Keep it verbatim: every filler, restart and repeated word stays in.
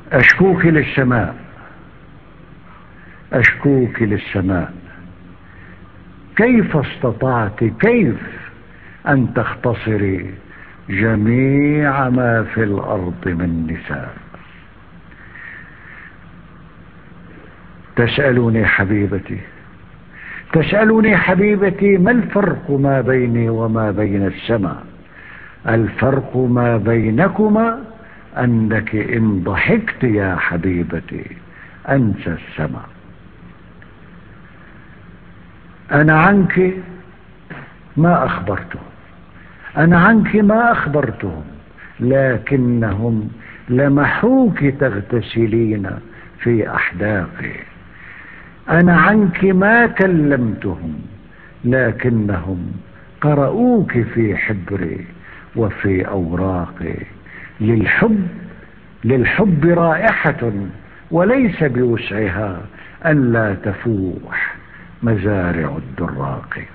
أشكوك للسماء، أشكوك للسماء، كيف استطعت كيف أن تختصري جميع ما في الأرض من نساء؟ تسألني حبيبتي، تسألني حبيبتي ما الفرق ما بيني وما بين السماء؟ الفرق ما بينكما أنك إن ضحكت يا حبيبتي أنسى السماء. أنا عنك ما أخبرتهم، أنا عنك ما أخبرتهم، لكنهم لمحوك تغتسلين في أحداقي. أنا عنك ما كلمتهم، لكنهم قرؤوك في حبري وفي أوراقي. للحب للحب رائحة وليس بوسعها أن لا تفوح مزارع الدراق.